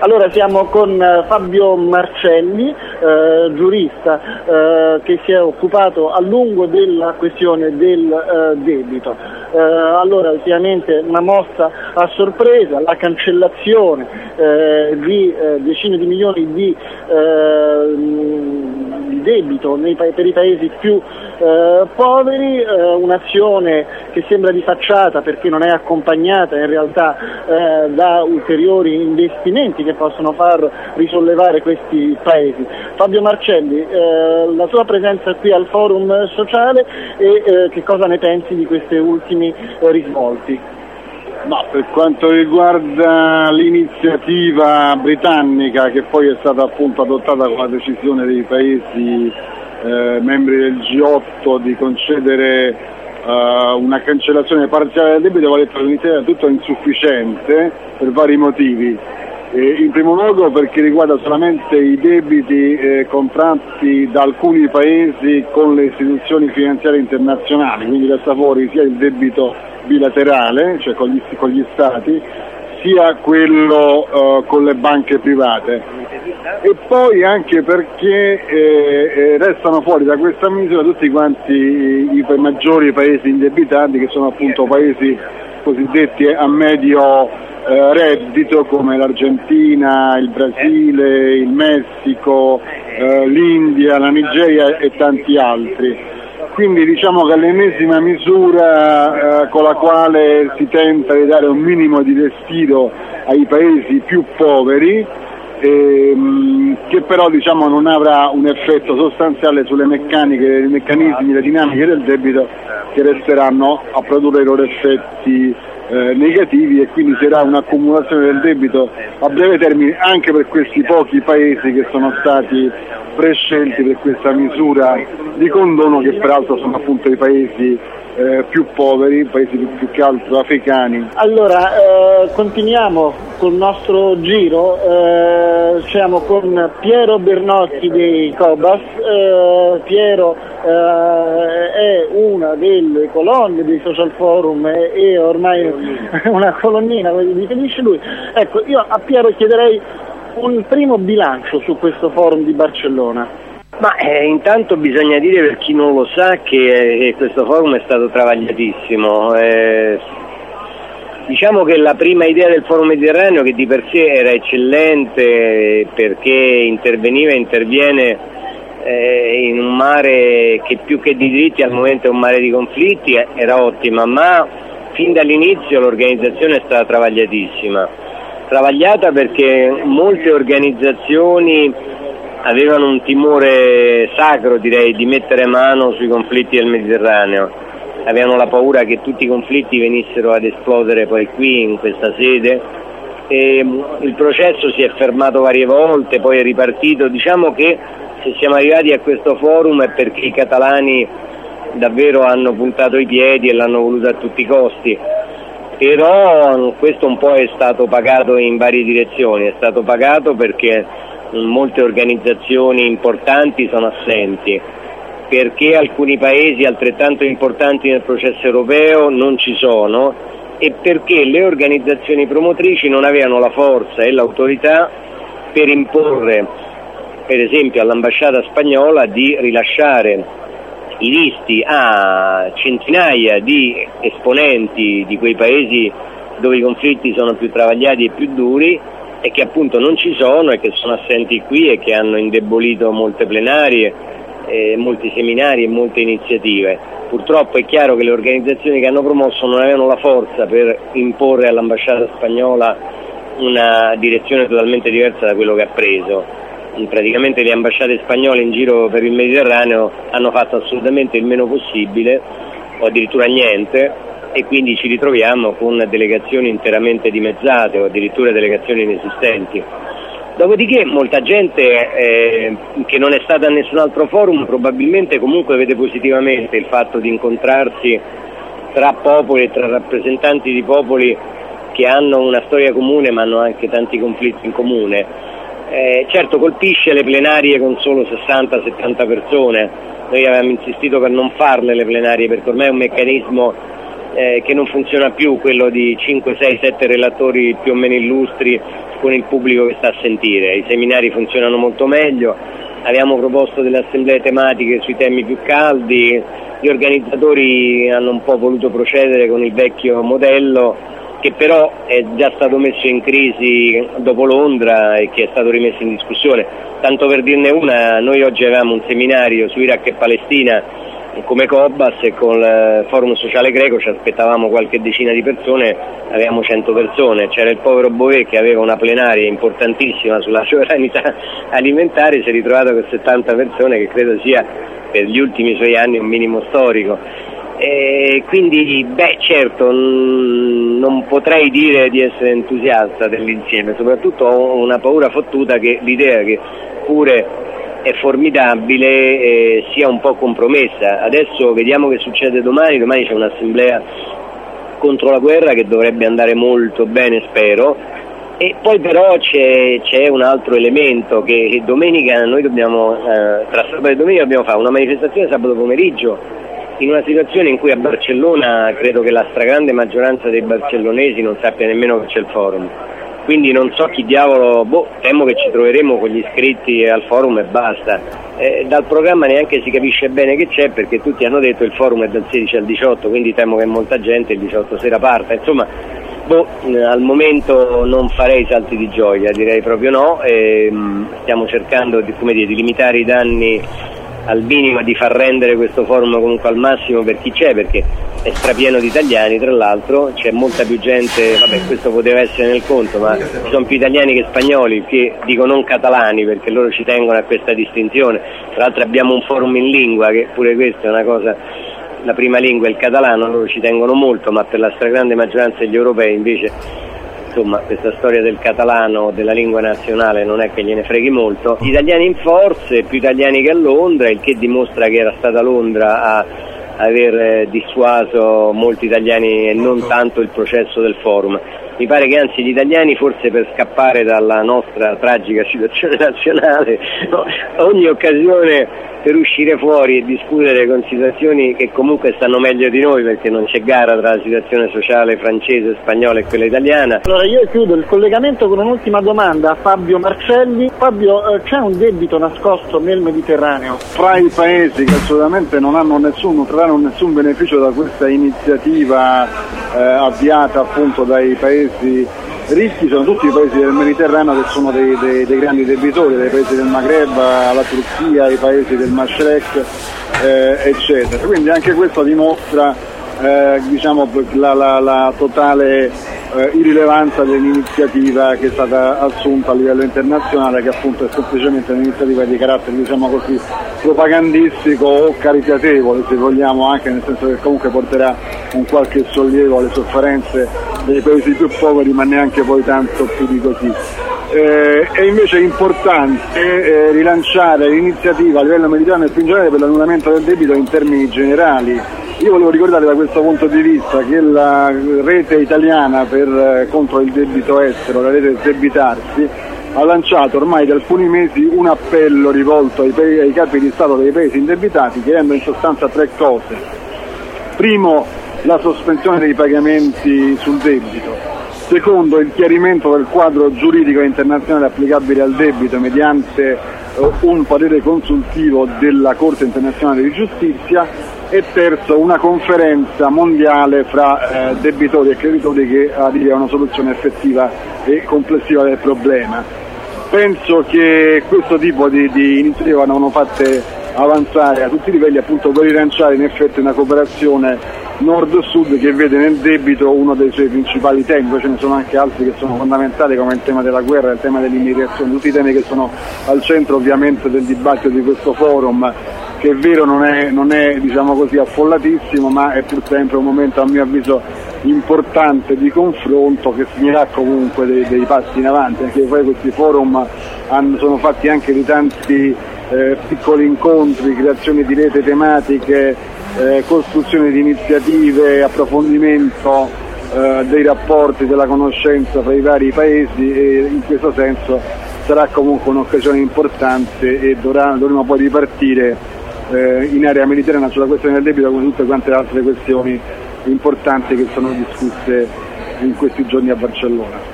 Allora siamo con Fabio Marcelli, giurista, che si è occupato a lungo della questione del debito. Allora ultimamente una mossa a sorpresa, la cancellazione di decine di milioni di debito per i paesi più poveri, un'azione che sembra di facciata perché non è accompagnata in realtà da ulteriori investimenti che possono far risollevare questi paesi. Fabio Marcelli, la tua presenza qui al forum sociale e che cosa ne pensi di questi ultimi risvolti? No, per quanto riguarda l'iniziativa britannica, che poi è stata appunto adottata con la decisione dei paesi membri del G8 di concedere una cancellazione parziale del debito, va detto che l'iniziativa è tutto insufficiente per vari motivi. In primo luogo perché riguarda solamente i debiti contratti da alcuni paesi con le istituzioni finanziarie internazionali, quindi resta fuori sia il debito bilaterale, cioè con gli stati, sia quello con le banche private. E poi anche perché restano fuori da questa misura tutti quanti i maggiori paesi indebitati, che sono appunto paesi cosiddetti a medio reddito, come l'Argentina, il Brasile, il Messico, l'India, la Nigeria e tanti altri. Quindi diciamo che è l'ennesima misura con la quale si tenta di dare un minimo di respiro ai paesi più poveri, che però diciamo non avrà un effetto sostanziale sulle meccaniche, i meccanismi, le dinamiche del debito, che resteranno a produrre i loro effetti negativi, e quindi sarà un'accumulazione del debito a breve termine anche per questi pochi paesi che sono stati prescelti per questa misura di condono, che peraltro sono appunto i paesi più poveri, paesi più che altro africani. Allora, continuiamo col nostro giro, siamo con Piero Bernotti dei Cobas. Piero è una delle colonne dei social forum e ormai una colonnina, come definisce lui. Ecco, io a Piero chiederei un primo bilancio su questo forum di Barcellona. Ma intanto bisogna dire, per chi non lo sa, che questo forum è stato travagliatissimo. Diciamo che la prima idea del forum mediterraneo, che di per sé era eccellente perché interviene in un mare che più che di diritti al momento è un mare di conflitti, era ottima, ma fin dall'inizio l'organizzazione è stata travagliatissima. Travagliata perché molte organizzazioni avevano un timore sacro, direi, di mettere mano sui conflitti del Mediterraneo. Avevano la paura che tutti i conflitti venissero ad esplodere poi qui, in questa sede, e il processo si è fermato varie volte, poi è ripartito. Diciamo che se siamo arrivati a questo forum è perché i catalani davvero hanno puntato i piedi e l'hanno voluto a tutti i costi. Però questo un po' è stato pagato in varie direzioni. È stato pagato perché molte organizzazioni importanti sono assenti, perché alcuni paesi altrettanto importanti nel processo europeo non ci sono, e perché le organizzazioni promotrici non avevano la forza e l'autorità per imporre, per esempio all'ambasciata spagnola, di rilasciare i visti a centinaia di esponenti di quei paesi dove i conflitti sono più travagliati e più duri, e che appunto non ci sono e che sono assenti qui e che hanno indebolito molte plenarie, molti seminari e molte iniziative. Purtroppo è chiaro che le organizzazioni che hanno promosso non avevano la forza per imporre all'ambasciata spagnola una direzione totalmente diversa da quello che ha preso. Praticamente le ambasciate spagnole in giro per il Mediterraneo hanno fatto assolutamente il meno possibile, o addirittura niente, e quindi ci ritroviamo con delegazioni interamente dimezzate o addirittura delegazioni inesistenti. Dopodiché molta gente che non è stata a nessun altro forum probabilmente comunque vede positivamente il fatto di incontrarsi tra popoli e tra rappresentanti di popoli che hanno una storia comune ma hanno anche tanti conflitti in comune. Certo colpisce le plenarie con solo 60-70 persone. Noi avevamo insistito per non farle le plenarie, perché ormai è un meccanismo che non funziona più quello di 5, 6, 7 relatori più o meno illustri con il pubblico che sta a sentire. I seminari funzionano molto meglio, abbiamo proposto delle assemblee tematiche sui temi più caldi, gli organizzatori hanno un po' voluto procedere con il vecchio modello che però è già stato messo in crisi dopo Londra e che è stato rimesso in discussione. Tanto per dirne una, noi oggi avevamo un seminario su Iraq e Palestina come Cobas e con il Forum Sociale Greco ci aspettavamo qualche decina di persone, avevamo 100 persone, c'era il povero Bové che aveva una plenaria importantissima sulla sovranità alimentare, si è ritrovato con 70 persone che credo sia per gli ultimi suoi anni un minimo storico. Quindi certo non potrei dire di essere entusiasta dell'insieme, soprattutto ho una paura fottuta che l'idea che pure è formidabile sia un po' compromessa. Adesso vediamo che succede domani c'è un'assemblea contro la guerra che dovrebbe andare molto bene, spero, e poi però c'è un altro elemento che domenica noi dobbiamo tra sabato e domenica dobbiamo fare una manifestazione sabato pomeriggio in una situazione in cui a Barcellona credo che la stragrande maggioranza dei barcellonesi non sappia nemmeno che c'è il forum. Quindi non so chi diavolo, temo che ci troveremo con gli iscritti al forum e basta. Dal programma neanche si capisce bene che c'è perché tutti hanno detto il forum è dal 16 al 18, quindi temo che molta gente il 18 sera parta. Insomma, al momento non farei salti di gioia, direi proprio no. Stiamo cercando di limitare i danni al minimo, di far rendere questo forum comunque al massimo per chi c'è, perché è strapieno di italiani, tra l'altro c'è molta più gente, questo poteva essere nel conto, ma ci sono più italiani che spagnoli, che dico non catalani perché loro ci tengono a questa distinzione. Tra l'altro abbiamo un forum in lingua, che pure questa è una cosa, la prima lingua è il catalano, loro ci tengono molto, ma per la stragrande maggioranza degli europei invece insomma questa storia del catalano, della lingua nazionale, non è che gliene freghi molto. Gli italiani in forze, più italiani che a Londra, il che dimostra che era stata Londra a aver dissuaso molti italiani e non tanto il processo del forum. Mi pare che anzi gli italiani, forse per scappare dalla nostra tragica situazione nazionale, ogni occasione per uscire fuori e discutere con situazioni che comunque stanno meglio di noi, perché non c'è gara tra la situazione sociale francese, spagnola e quella italiana. Allora io chiudo il collegamento con un'ultima domanda a Fabio Marcelli. Fabio, c'è un debito nascosto nel Mediterraneo? Fra i paesi che assolutamente non trarranno nessun beneficio da questa iniziativa avviata appunto dai paesi ricchi, sono tutti i paesi del Mediterraneo che sono dei grandi debitori, dai paesi del Maghreb alla Turchia, i paesi del Mashrek, eccetera. Quindi anche questo dimostra la totale irrilevanza dell'iniziativa che è stata assunta a livello internazionale, che appunto è semplicemente un'iniziativa di carattere propagandistico o caritatevole, se vogliamo, anche nel senso che comunque porterà un qualche sollievo alle sofferenze dei paesi più poveri, ma neanche poi tanto più di così. È invece importante rilanciare l'iniziativa a livello mediterraneo e più in generale per l'annullamento del debito in termini generali. Io volevo ricordare da questo punto di vista che la rete italiana contro il debito estero, la rete Debitarsi, ha lanciato ormai da alcuni mesi un appello rivolto ai capi di Stato dei paesi indebitati, chiedendo in sostanza 3 cose. Primo, la sospensione dei pagamenti sul debito. Secondo, il chiarimento del quadro giuridico internazionale applicabile al debito mediante un parere consultivo della Corte internazionale di giustizia. E terzo, una conferenza mondiale fra debitori e creditori che arrivi a una soluzione effettiva e complessiva del problema. Penso che questo tipo di iniziative vanno fatte avanzare a tutti i livelli, appunto per rilanciare in effetti una cooperazione nord-sud che vede nel debito uno dei suoi principali temi. Poi ce ne sono anche altri che sono fondamentali, come il tema della guerra, il tema dell'immigrazione, tutti i temi che sono al centro ovviamente del dibattito di questo forum, che è vero non è diciamo così affollatissimo, ma è pur sempre un momento a mio avviso importante di confronto, che segnerà comunque dei passi in avanti, anche poi questi forum sono fatti anche di tanti piccoli incontri, creazione di rete tematiche, costruzione di iniziative, approfondimento dei rapporti, della conoscenza tra i vari paesi, e in questo senso sarà comunque un'occasione importante e dovremo poi ripartire in area mediterranea sulla questione del debito come tutte quante le altre questioni importanti che sono discusse in questi giorni a Barcellona.